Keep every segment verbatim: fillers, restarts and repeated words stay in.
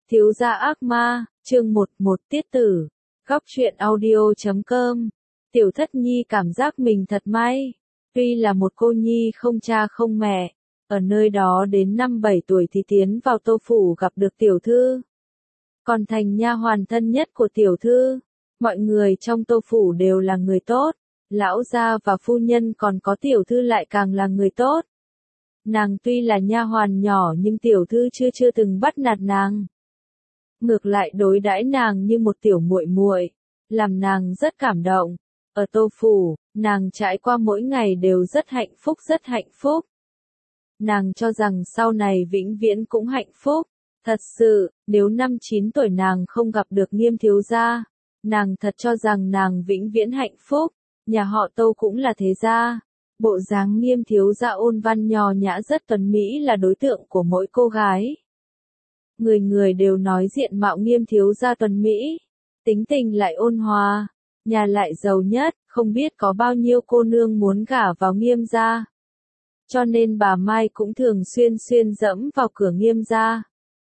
Thiếu gia ác ma, chương một một tiết tử. Góc truyện audio chấm com. Tiểu Thất Nhi cảm giác mình thật may. Tuy là một cô nhi không cha không mẹ, ở nơi đó đến năm bảy tuổi thì tiến vào Tô phủ gặp được tiểu thư. Còn thành nha hoàn thân nhất của tiểu thư. Mọi người trong Tô phủ đều là người tốt. Lão gia và phu nhân còn có tiểu thư lại càng là người tốt. Nàng tuy là nha hoàn nhỏ nhưng tiểu thư chưa chưa từng bắt nạt nàng. Ngược lại đối đãi nàng như một tiểu muội muội, làm nàng rất cảm động. Ở Tô phủ, nàng trải qua mỗi ngày đều rất hạnh phúc rất hạnh phúc. Nàng cho rằng sau này vĩnh viễn cũng hạnh phúc. Thật sự, nếu năm chín tuổi nàng không gặp được Nghiêm thiếu gia, nàng thật cho rằng nàng vĩnh viễn hạnh phúc. Nhà họ Tô cũng là thế gia. Bộ dáng Nghiêm thiếu gia ôn văn nho nhã rất tuấn mỹ là đối tượng của mỗi cô gái. Người người đều nói diện mạo Nghiêm thiếu gia tuấn mỹ, tính tình lại ôn hòa, nhà lại giàu nhất, không biết có bao nhiêu cô nương muốn gả vào Nghiêm gia. Cho nên bà Mai cũng thường xuyên xuyên dẫm vào cửa Nghiêm gia.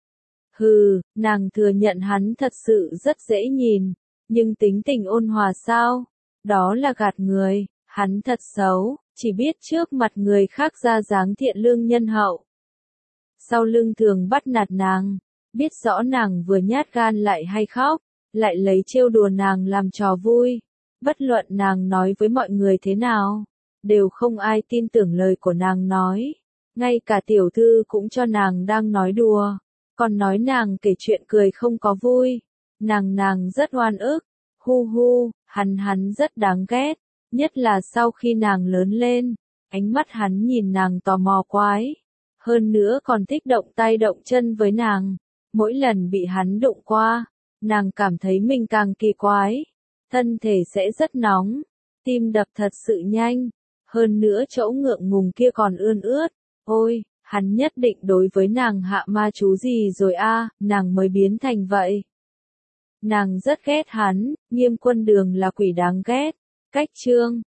Hừ, nàng thừa nhận hắn thật sự rất dễ nhìn, nhưng tính tình ôn hòa sao? Đó là gạt người, hắn thật xấu, chỉ biết trước mặt người khác ra dáng thiện lương nhân hậu. Sau lưng thường bắt nạt nàng, biết rõ nàng vừa nhát gan lại hay khóc, lại lấy trêu đùa nàng làm trò vui. Bất luận nàng nói với mọi người thế nào, đều không ai tin tưởng lời của nàng nói. Ngay cả tiểu thư cũng cho nàng đang nói đùa, còn nói nàng kể chuyện cười không có vui. Nàng nàng rất oan ức, hu hu, hắn hắn rất đáng ghét, nhất là sau khi nàng lớn lên, ánh mắt hắn nhìn nàng tò mò quái. Hơn nữa còn thích động tay động chân với nàng. Mỗi lần bị hắn đụng qua, nàng cảm thấy mình càng kỳ quái. Thân thể sẽ rất nóng, tim đập thật sự nhanh. Hơn nữa chỗ ngượng ngùng kia còn ươn ướt. Ôi, hắn nhất định đối với nàng hạ ma chú gì rồi a, à, nàng mới biến thành vậy. Nàng rất ghét hắn, Nghiêm Quân Đường là quỷ đáng ghét. Cách chương